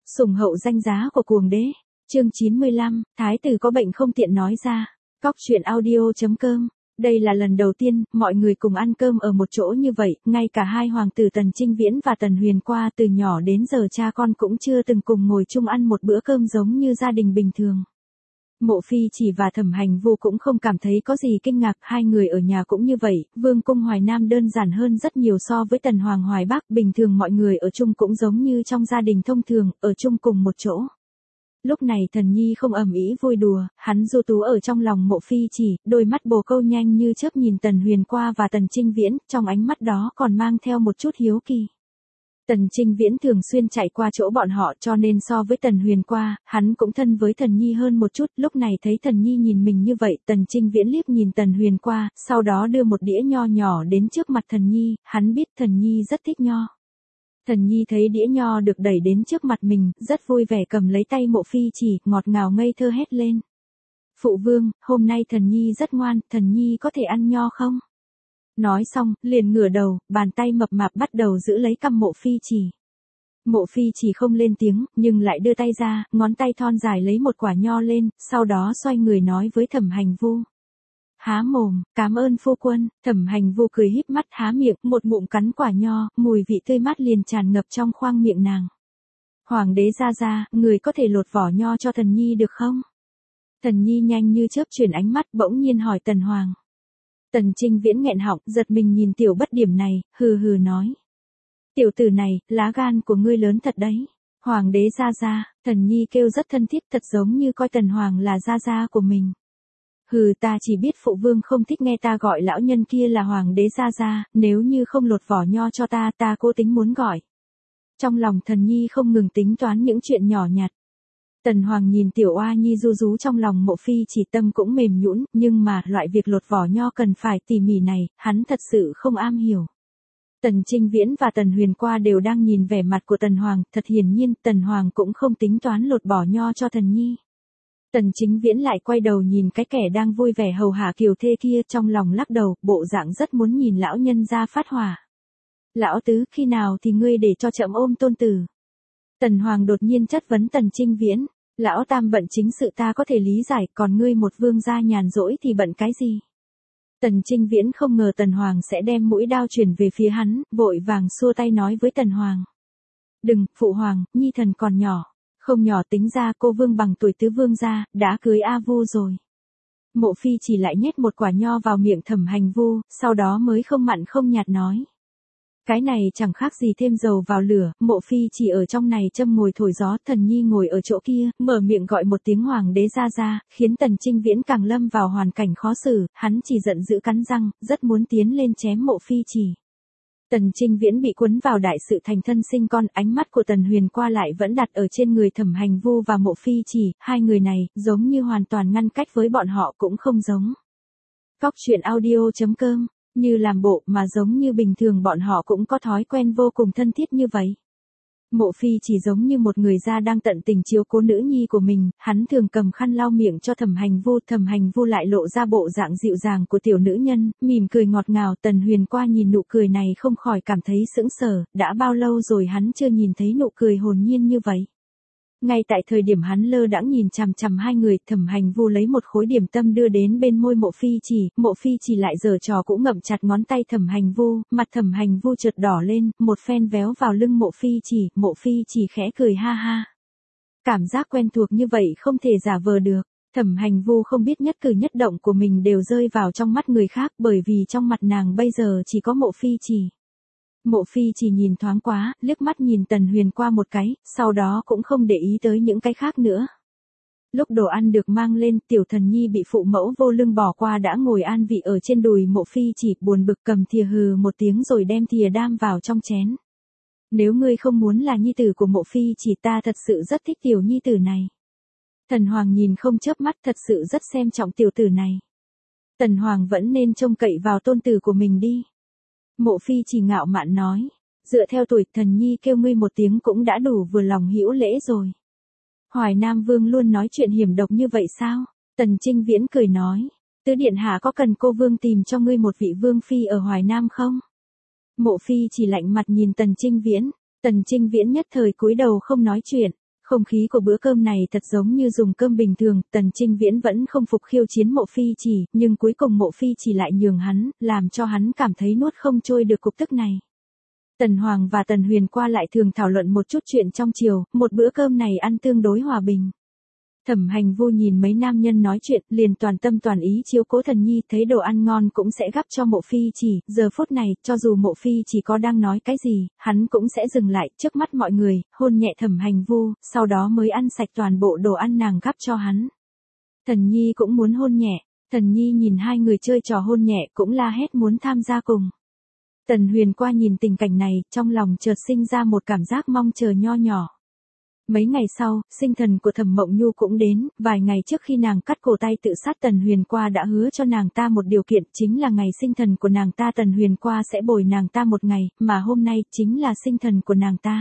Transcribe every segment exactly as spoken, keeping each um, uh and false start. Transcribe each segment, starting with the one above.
Sủng hậu danh giá của cuồng đế. Chương chín mươi lăm, thái tử có bệnh không tiện nói ra. Cóc truyện audio chấm com. Đây là lần đầu tiên, mọi người cùng ăn cơm ở một chỗ như vậy, ngay cả hai hoàng tử Tần Trinh Viễn và Tần Huyền Qua từ nhỏ đến giờ cha con cũng chưa từng cùng ngồi chung ăn một bữa cơm giống như gia đình bình thường. Mộ Phi Chỉ và Thẩm Hành Vu cũng không cảm thấy có gì kinh ngạc, hai người ở nhà cũng như vậy, Vương cung Hoài Nam đơn giản hơn rất nhiều so với Tần Hoàng Hoài Bắc, bình thường mọi người ở chung cũng giống như trong gia đình thông thường, ở chung cùng một chỗ. Lúc này Thần Nhi không ầm ĩ vui đùa, hắn du tú ở trong lòng Mộ Phi Chỉ, đôi mắt bồ câu nhanh như chớp nhìn Tần Huyền Qua và Tần Trinh Viễn, trong ánh mắt đó còn mang theo một chút hiếu kỳ. Tần Trinh Viễn thường xuyên chạy qua chỗ bọn họ cho nên so với Tần Huyền Qua, hắn cũng thân với Thần Nhi hơn một chút, lúc này thấy Thần Nhi nhìn mình như vậy, Tần Trinh Viễn liếc nhìn Tần Huyền Qua, sau đó đưa một đĩa nho nhỏ đến trước mặt Thần Nhi, hắn biết Thần Nhi rất thích nho. Thần Nhi thấy đĩa nho được đẩy đến trước mặt mình, rất vui vẻ cầm lấy tay Mộ Phi Chỉ, ngọt ngào ngây thơ hét lên. Phụ vương, hôm nay Thần Nhi rất ngoan, Thần Nhi có thể ăn nho không? Nói xong, liền ngửa đầu, bàn tay mập mạp bắt đầu giữ lấy cằm Mộ Phi Chỉ. Mộ Phi Chỉ không lên tiếng, nhưng lại đưa tay ra, ngón tay thon dài lấy một quả nho lên, sau đó xoay người nói với Thẩm Hành Vu. Há mồm, cảm ơn phu quân. Thẩm Hành Vu cười híp mắt há miệng, một ngụm cắn quả nho, mùi vị tươi mát liền tràn ngập trong khoang miệng nàng. Hoàng đế gia gia, người có thể lột vỏ nho cho Thần Nhi được không? Thần Nhi nhanh như chớp chuyển ánh mắt bỗng nhiên hỏi Tần Hoàng. Tần Trinh Viễn nghẹn họng, giật mình nhìn tiểu bất điểm này, hừ hừ nói. Tiểu tử này, lá gan của ngươi lớn thật đấy. Hoàng đế gia gia, Thần Nhi kêu rất thân thiết, thật giống như coi Tần Hoàng là gia gia của mình. Hừ, ta chỉ biết phụ vương không thích nghe ta gọi lão nhân kia là hoàng đế gia gia, nếu như không lột vỏ nho cho ta, ta cố tính muốn gọi. Trong lòng Thần Nhi không ngừng tính toán những chuyện nhỏ nhặt. Tần Hoàng nhìn tiểu oa nhi ru rú trong lòng Mộ Phi Chỉ, tâm cũng mềm nhũn, nhưng mà loại việc lột vỏ nho cần phải tỉ mỉ này, hắn thật sự không am hiểu. Tần Trinh Viễn và Tần Huyền Qua đều đang nhìn vẻ mặt của Tần Hoàng, thật hiển nhiên Tần Hoàng cũng không tính toán lột bỏ nho cho Thần Nhi. Tần Chính Viễn lại quay đầu nhìn cái kẻ đang vui vẻ hầu hạ kiều thê kia, trong lòng lắc đầu, bộ dạng rất muốn nhìn lão nhân ra phát hỏa. Lão tứ, khi nào thì ngươi để cho trẫm ôm tôn tử? Tần Hoàng đột nhiên chất vấn Tần Trinh Viễn. Lão tam bận chính sự ta có thể lý giải, còn ngươi một vương gia nhàn rỗi thì bận cái gì? Tần Trinh Viễn không ngờ Tần Hoàng sẽ đem mũi đao chuyển về phía hắn, vội vàng xua tay nói với Tần Hoàng. Đừng, phụ hoàng, nhi thần còn nhỏ. Không nhỏ, tính ra cô vương bằng tuổi tứ vương gia, đã cưới A Vu rồi. Mộ Phi Chỉ lại nhét một quả nho vào miệng Thẩm Hành Vu, sau đó mới không mặn không nhạt nói. Cái này chẳng khác gì thêm dầu vào lửa. Mộ Phi Chỉ ở trong này châm ngồi thổi gió, Thần Nhi ngồi ở chỗ kia, mở miệng gọi một tiếng hoàng đế gia gia, khiến Tần Trinh Viễn càng lâm vào hoàn cảnh khó xử, hắn chỉ giận dữ cắn răng, rất muốn tiến lên chém Mộ Phi Chỉ. Tần Trinh Viễn bị cuốn vào đại sự thành thân sinh con, ánh mắt của Tần Huyền Qua lại vẫn đặt ở trên người Thẩm Hành Vu và Mộ Phi Chỉ, hai người này, giống như hoàn toàn ngăn cách với bọn họ cũng không giống. Cóc truyện audio chấm com, như làm bộ mà giống như bình thường bọn họ cũng có thói quen vô cùng thân thiết như vậy. Mộ Phi Chỉ giống như một người gia đang tận tình chiếu cố nữ nhi của mình, hắn thường cầm khăn lau miệng cho Thẩm Hành Vu, Thẩm Hành Vu lại lộ ra bộ dạng dịu dàng của tiểu nữ nhân, mỉm cười ngọt ngào. Tần Huyền Qua nhìn nụ cười này không khỏi cảm thấy sững sờ, đã bao lâu rồi hắn chưa nhìn thấy nụ cười hồn nhiên như vậy. Ngay tại thời điểm hắn lơ đãng nhìn chằm chằm hai người, Thẩm Hành Vu lấy một khối điểm tâm đưa đến bên môi Mộ Phi Chỉ, Mộ Phi Chỉ lại giở trò cũng ngậm chặt ngón tay Thẩm Hành Vu, mặt Thẩm Hành Vu chợt đỏ lên, một phen véo vào lưng Mộ Phi Chỉ, Mộ Phi Chỉ khẽ cười ha ha. Cảm giác quen thuộc như vậy không thể giả vờ được. Thẩm Hành Vu không biết nhất cử nhất động của mình đều rơi vào trong mắt người khác, bởi vì trong mặt nàng bây giờ chỉ có Mộ Phi Chỉ. Mộ Phi Chỉ nhìn thoáng quá, liếc mắt nhìn Tần Huyền Qua một cái, sau đó cũng không để ý tới những cái khác nữa. Lúc đồ ăn được mang lên, tiểu Thần Nhi bị phụ mẫu vô lưng bỏ qua đã ngồi an vị ở trên đùi Mộ Phi Chỉ, buồn bực cầm thìa hừ một tiếng rồi đem thìa đam vào trong chén. Nếu ngươi không muốn là nhi tử của Mộ Phi Chỉ, ta thật sự rất thích tiểu nhi tử này. Thần Hoàng nhìn không chớp mắt, thật sự rất xem trọng tiểu tử này. Tần Hoàng vẫn nên trông cậy vào tôn tử của mình đi. Mộ Phi Chỉ ngạo mạn nói, dựa theo tuổi, Thần Nhi kêu ngươi một tiếng cũng đã đủ vừa lòng hữu lễ rồi. Hoài Nam Vương luôn nói chuyện hiểm độc như vậy sao? Tần Trinh Viễn cười nói, tứ điện hạ có cần cô vương tìm cho ngươi một vị vương phi ở Hoài Nam không? Mộ Phi Chỉ lạnh mặt nhìn Tần Trinh Viễn, Tần Trinh Viễn nhất thời cúi đầu không nói chuyện. Không khí của bữa cơm này thật giống như dùng cơm bình thường, Tần Trinh Viễn vẫn không phục khiêu chiến Mộ Phi Chỉ, nhưng cuối cùng Mộ Phi Chỉ lại nhường hắn, làm cho hắn cảm thấy nuốt không trôi được cục tức này. Tần Hoàng và Tần Huyền qua lại thường thảo luận một chút chuyện trong chiều, một bữa cơm này ăn tương đối hòa bình. Thẩm Hành Vu nhìn mấy nam nhân nói chuyện, liền toàn tâm toàn ý chiếu cố Thần Nhi, thấy đồ ăn ngon cũng sẽ gắp cho Mộ Phi Chỉ, giờ phút này, cho dù Mộ Phi Chỉ có đang nói cái gì, hắn cũng sẽ dừng lại, trước mắt mọi người, hôn nhẹ Thẩm Hành Vu, sau đó mới ăn sạch toàn bộ đồ ăn nàng gắp cho hắn. Thần Nhi cũng muốn hôn nhẹ, Thần Nhi nhìn hai người chơi trò hôn nhẹ cũng la hét muốn tham gia cùng. Tần Huyền qua nhìn tình cảnh này, trong lòng chợt sinh ra một cảm giác mong chờ nho nhỏ. Mấy ngày sau, sinh thần của Thẩm Mộng Nhu cũng đến, vài ngày trước khi nàng cắt cổ tay tự sát Tần Huyền qua đã hứa cho nàng ta một điều kiện, chính là ngày sinh thần của nàng ta Tần Huyền qua sẽ bồi nàng ta một ngày, mà hôm nay chính là sinh thần của nàng ta.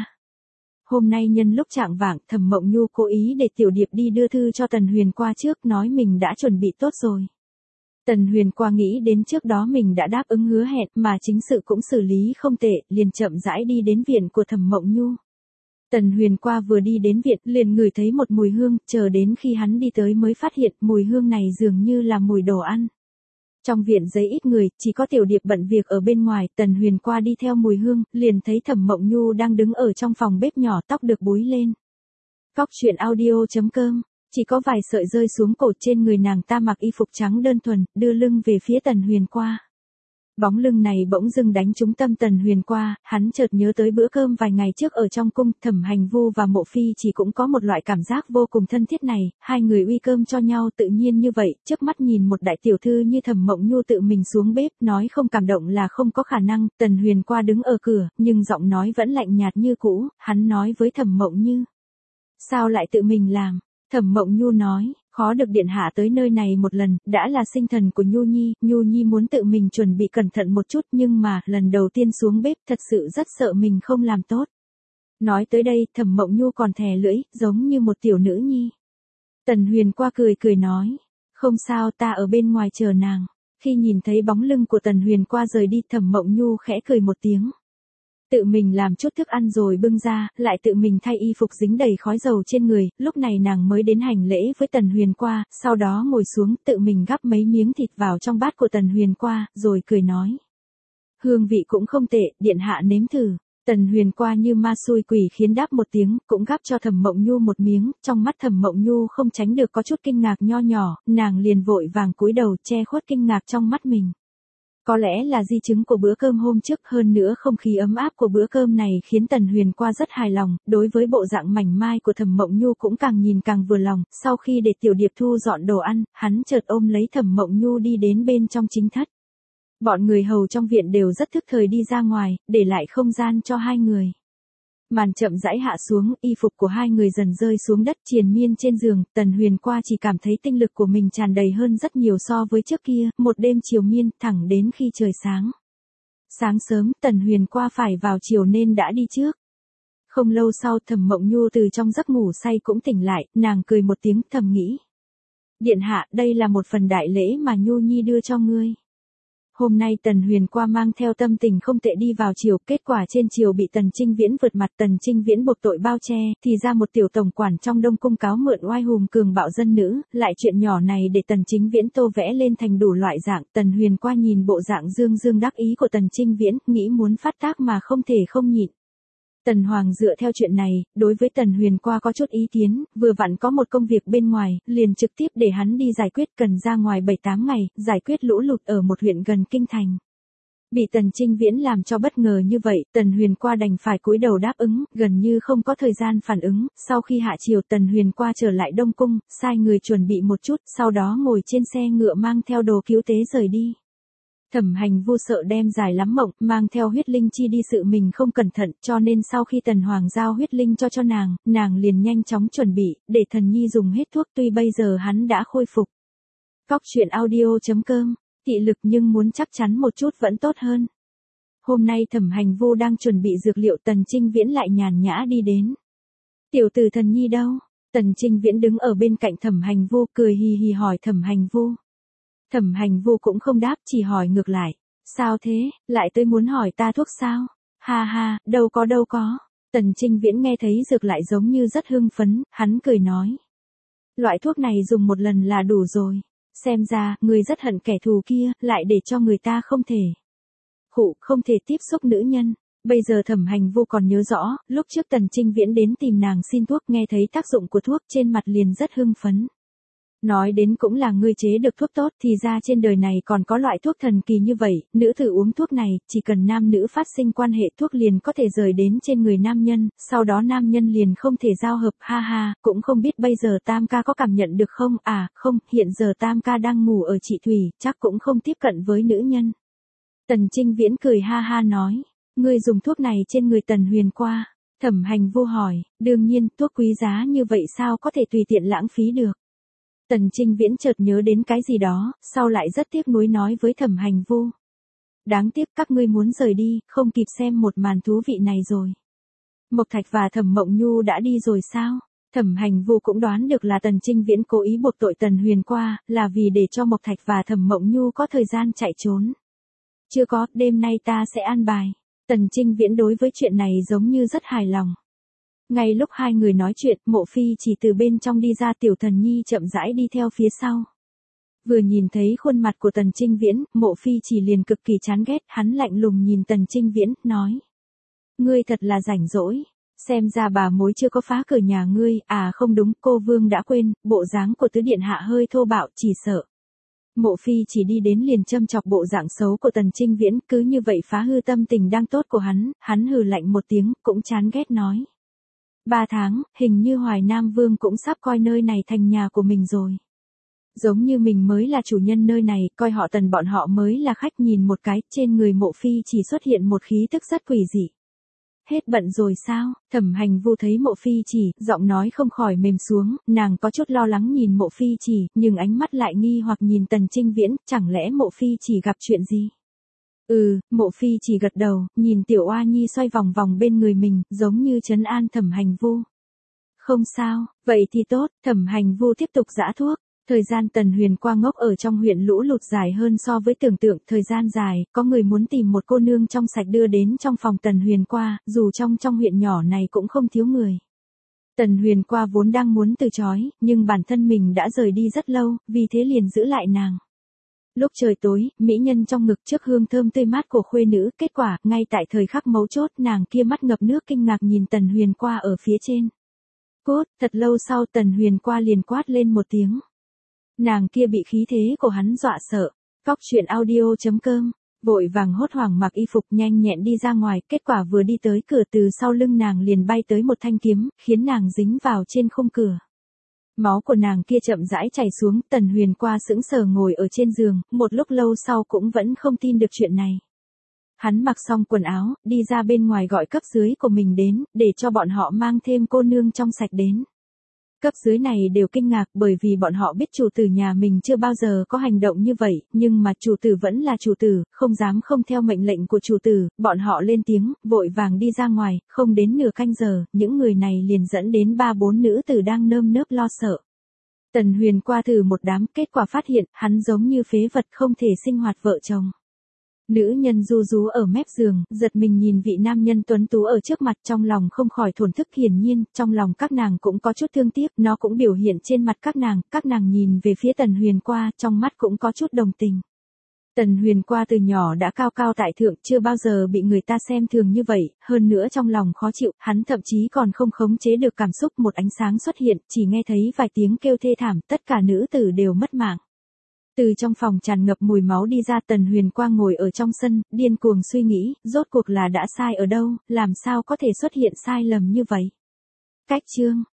Hôm nay nhân lúc trạng vạng, Thẩm Mộng Nhu cố ý để Tiểu Điệp đi đưa thư cho Tần Huyền qua trước, nói mình đã chuẩn bị tốt rồi. Tần Huyền qua nghĩ đến trước đó mình đã đáp ứng hứa hẹn, mà chính sự cũng xử lý không tệ, liền chậm rãi đi đến viện của Thẩm Mộng Nhu. Tần Huyền qua vừa đi đến viện, liền ngửi thấy một mùi hương, chờ đến khi hắn đi tới mới phát hiện mùi hương này dường như là mùi đồ ăn. Trong viện giấy ít người, chỉ có Tiểu Điệp bận việc ở bên ngoài, Tần Huyền qua đi theo mùi hương, liền thấy Thẩm Mộng Nhu đang đứng ở trong phòng bếp nhỏ, tóc được búi lên. Cóc truyện audio chấm com, chỉ có vài sợi rơi xuống cổ, trên người nàng ta mặc y phục trắng đơn thuần, đưa lưng về phía Tần Huyền qua. Bóng lưng này bỗng dưng đánh trúng tâm Tần Huyền qua, hắn chợt nhớ tới bữa cơm vài ngày trước ở trong cung, Thẩm Hành Vu và Mộ Phi Chỉ cũng có một loại cảm giác vô cùng thân thiết này, hai người uy cơm cho nhau tự nhiên như vậy, trước mắt nhìn một đại tiểu thư như Thẩm Mộng Nhu tự mình xuống bếp, nói không cảm động là không có khả năng, Tần Huyền qua đứng ở cửa, nhưng giọng nói vẫn lạnh nhạt như cũ, hắn nói với Thẩm Mộng Như. Sao lại tự mình làm? Thẩm Mộng Nhu nói, khó được điện hạ tới nơi này một lần, đã là sinh thần của Nhu Nhi, Nhu Nhi muốn tự mình chuẩn bị cẩn thận một chút, nhưng mà, lần đầu tiên xuống bếp thật sự rất sợ mình không làm tốt. Nói tới đây, Thẩm Mộng Nhu còn thè lưỡi, giống như một tiểu nữ nhi. Tần Huyền qua cười cười nói, không sao, ta ở bên ngoài chờ nàng. Khi nhìn thấy bóng lưng của Tần Huyền qua rời đi, Thẩm Mộng Nhu khẽ cười một tiếng. Tự mình làm chút thức ăn rồi bưng ra, lại tự mình thay y phục dính đầy khói dầu trên người, lúc này nàng mới đến hành lễ với Tần Huyền qua, sau đó ngồi xuống tự mình gắp mấy miếng thịt vào trong bát của Tần Huyền qua, rồi cười nói. Hương vị cũng không tệ, điện hạ nếm thử. Tần Huyền qua như ma xui quỷ khiến đáp một tiếng, cũng gắp cho Thẩm Mộng Nhu một miếng, trong mắt Thẩm Mộng Nhu không tránh được có chút kinh ngạc nho nhỏ, nàng liền vội vàng cúi đầu che khuất kinh ngạc trong mắt mình. Có lẽ là di chứng của bữa cơm hôm trước, hơn nữa không khí ấm áp của bữa cơm này khiến Tần Huyền qua rất hài lòng, đối với bộ dạng mảnh mai của Thẩm Mộng Nhu cũng càng nhìn càng vừa lòng, sau khi để Tiểu Điệp thu dọn đồ ăn, hắn chợt ôm lấy Thẩm Mộng Nhu đi đến bên trong chính thất. Bọn người hầu trong viện đều rất thức thời đi ra ngoài, để lại không gian cho hai người. Màn chậm rãi hạ xuống, y phục của hai người dần rơi xuống đất triền miên trên giường, Tần Huyền qua chỉ cảm thấy tinh lực của mình tràn đầy hơn rất nhiều so với trước kia, một đêm triều miên, thẳng đến khi trời sáng. Sáng sớm, Tần Huyền qua phải vào chiều nên đã đi trước. Không lâu sau, Thẩm Mộng Nhu từ trong giấc ngủ say cũng tỉnh lại, nàng cười một tiếng thầm nghĩ. Điện hạ, đây là một phần đại lễ mà Nhu Nhi đưa cho ngươi. Hôm nay Tần Huyền qua mang theo tâm tình không tệ đi vào triều, kết quả trên triều bị Tần Trinh Viễn vượt mặt, Tần Trinh Viễn buộc tội bao che, thì ra một tiểu tổng quản trong Đông cung cáo mượn oai hùng cường bạo dân nữ, lại chuyện nhỏ này để Tần Trinh Viễn tô vẽ lên thành đủ loại dạng, Tần Huyền qua nhìn bộ dạng dương dương đắc ý của Tần Trinh Viễn, nghĩ muốn phát tác mà không thể không nhịn. Tần Hoàng dựa theo chuyện này, đối với Tần Huyền qua có chút ý kiến, vừa vặn có một công việc bên ngoài, liền trực tiếp để hắn đi giải quyết, cần ra ngoài bảy tám ngày, giải quyết lũ lụt ở một huyện gần kinh thành. Bị Tần Trinh Viễn làm cho bất ngờ như vậy, Tần Huyền qua đành phải cúi đầu đáp ứng, gần như không có thời gian phản ứng, sau khi hạ chiều Tần Huyền qua trở lại Đông Cung, sai người chuẩn bị một chút, sau đó ngồi trên xe ngựa mang theo đồ cứu tế rời đi. Thẩm Hành Vu sợ đem dài lắm mộng, mang theo huyết linh chi đi sự mình không cẩn thận, cho nên sau khi Tần Hoàng giao huyết linh cho cho nàng, nàng liền nhanh chóng chuẩn bị, để Thần Nhi dùng hết thuốc, tuy bây giờ hắn đã khôi phục. Cóc truyện audio chấm com, thị lực nhưng muốn chắc chắn một chút vẫn tốt hơn. Hôm nay Thẩm Hành Vu đang chuẩn bị dược liệu, Tần Trinh Viễn lại nhàn nhã đi đến. Tiểu tử Thần Nhi đâu? Tần Trinh Viễn đứng ở bên cạnh Thẩm Hành Vu cười hì hì hỏi Thẩm Hành Vu. Thẩm Hành Vu cũng không đáp, chỉ hỏi ngược lại. Sao thế, lại tới muốn hỏi ta thuốc sao? Ha ha, đâu có đâu có. Tần Trinh Viễn nghe thấy dược lại giống như rất hưng phấn, hắn cười nói. Loại thuốc này dùng một lần là đủ rồi. Xem ra, người rất hận kẻ thù kia, lại để cho người ta không thể. Khụ, không thể tiếp xúc nữ nhân. Bây giờ Thẩm Hành Vu còn nhớ rõ, lúc trước Tần Trinh Viễn đến tìm nàng xin thuốc, nghe thấy tác dụng của thuốc trên mặt liền rất hưng phấn. Nói đến cũng là ngươi chế được thuốc tốt, thì ra trên đời này còn có loại thuốc thần kỳ như vậy, nữ tử uống thuốc này, chỉ cần nam nữ phát sinh quan hệ thuốc liền có thể rời đến trên người nam nhân, sau đó nam nhân liền không thể giao hợp, ha ha, cũng không biết bây giờ Tam ca có cảm nhận được không, à, không, hiện giờ Tam ca đang ngủ ở chị Thủy, chắc cũng không tiếp cận với nữ nhân. Tần Trinh Viễn cười ha ha nói, ngươi dùng thuốc này trên người Tần Huyền qua. Thẩm Hành Vu hỏi, đương nhiên, thuốc quý giá như vậy sao có thể tùy tiện lãng phí được. Tần Trinh Viễn chợt nhớ đến cái gì đó, sau lại rất tiếc nuối nói với Thẩm Hành Vu. Đáng tiếc các ngươi muốn rời đi, không kịp xem một màn thú vị này rồi. Mộc Thạch và Thẩm Mộng Nhu đã đi rồi sao? Thẩm Hành Vu cũng đoán được là Tần Trinh Viễn cố ý buộc tội Tần Huyền qua, là vì để cho Mộc Thạch và Thẩm Mộng Nhu có thời gian chạy trốn. Chưa có, đêm nay ta sẽ an bài. Tần Trinh Viễn đối với chuyện này giống như rất hài lòng. Ngay lúc hai người nói chuyện, Mộ Phi chỉ từ bên trong đi ra, Tiểu Thần Nhi chậm rãi đi theo phía sau. Vừa nhìn thấy khuôn mặt của Tần Trinh Viễn, Mộ Phi chỉ liền cực kỳ chán ghét, hắn lạnh lùng nhìn Tần Trinh Viễn, nói. Ngươi thật là rảnh rỗi, xem ra bà mối chưa có phá cửa nhà ngươi, à không đúng, cô Vương đã quên, bộ dáng của tứ điện hạ hơi thô bạo, chỉ sợ. Mộ Phi chỉ đi đến liền châm chọc bộ dạng xấu của Tần Trinh Viễn, cứ như vậy phá hư tâm tình đang tốt của hắn, hắn hừ lạnh một tiếng, cũng chán ghét nói. Ba tháng, hình như Hoài Nam Vương cũng sắp coi nơi này thành nhà của mình rồi. Giống như mình mới là chủ nhân nơi này, coi họ Tần bọn họ mới là khách, nhìn một cái, trên người Mộ Phi chỉ xuất hiện một khí tức rất quỷ dị. Hết bận rồi sao? Thẩm Hành Vu thấy Mộ Phi chỉ, giọng nói không khỏi mềm xuống, nàng có chút lo lắng nhìn Mộ Phi chỉ, nhưng ánh mắt lại nghi hoặc nhìn Tần Trinh Viễn, chẳng lẽ Mộ Phi chỉ gặp chuyện gì? Ừ, Mộ Phi chỉ gật đầu, nhìn Tiểu Oa Nhi xoay vòng vòng bên người mình, giống như trấn an Thẩm Hành Vu. Không sao, vậy thì tốt, Thẩm Hành Vu tiếp tục giã thuốc. Thời gian Tần Huyền qua ngốc ở trong huyện Lũ Lụt dài hơn so với tưởng tượng, thời gian dài, có người muốn tìm một cô nương trong sạch đưa đến trong phòng Tần Huyền qua, dù trong trong huyện nhỏ này cũng không thiếu người. Tần Huyền qua vốn đang muốn từ chối, nhưng bản thân mình đã rời đi rất lâu, vì thế liền giữ lại nàng. Lúc trời tối, mỹ nhân trong ngực trước hương thơm tươi mát của khuê nữ, kết quả, ngay tại thời khắc mấu chốt, nàng kia mắt ngập nước kinh ngạc nhìn Tần Huyền qua ở phía trên. Cốt, thật lâu sau Tần Huyền qua liền quát lên một tiếng. Nàng kia bị khí thế của hắn dọa sợ. Cóc truyện audio chấm com, vội vàng hốt hoảng mặc y phục nhanh nhẹn đi ra ngoài, kết quả vừa đi tới cửa từ sau lưng nàng liền bay tới một thanh kiếm, khiến nàng dính vào trên khung cửa. Máu của nàng kia chậm rãi chảy xuống, Tần Huyền qua sững sờ ngồi ở trên giường, một lúc lâu sau cũng vẫn không tin được chuyện này. Hắn mặc xong quần áo, đi ra bên ngoài gọi cấp dưới của mình đến, để cho bọn họ mang thêm cô nương trong sạch đến. Cấp dưới này đều kinh ngạc bởi vì bọn họ biết chủ tử nhà mình chưa bao giờ có hành động như vậy, nhưng mà chủ tử vẫn là chủ tử, không dám không theo mệnh lệnh của chủ tử, bọn họ lên tiếng, vội vàng đi ra ngoài, không đến nửa canh giờ, những người này liền dẫn đến ba bốn nữ tử đang nơm nớp lo sợ. Tần Huyền qua thử một đám, kết quả phát hiện, hắn giống như phế vật không thể sinh hoạt vợ chồng. Nữ nhân ru rú ở mép giường, giật mình nhìn vị nam nhân tuấn tú ở trước mặt, trong lòng không khỏi thổn thức, hiển nhiên, trong lòng các nàng cũng có chút thương tiếc, nó cũng biểu hiện trên mặt các nàng, các nàng nhìn về phía Tần Huyền qua, trong mắt cũng có chút đồng tình. Tần Huyền qua từ nhỏ đã cao cao tại thượng, chưa bao giờ bị người ta xem thường như vậy, hơn nữa trong lòng khó chịu, hắn thậm chí còn không khống chế được cảm xúc, một ánh sáng xuất hiện, chỉ nghe thấy vài tiếng kêu thê thảm, tất cả nữ tử đều mất mạng. Từ trong phòng tràn ngập mùi máu đi ra, Tần Huyền Quang ngồi ở trong sân, điên cuồng suy nghĩ, rốt cuộc là đã sai ở đâu, làm sao có thể xuất hiện sai lầm như vậy. Cách chương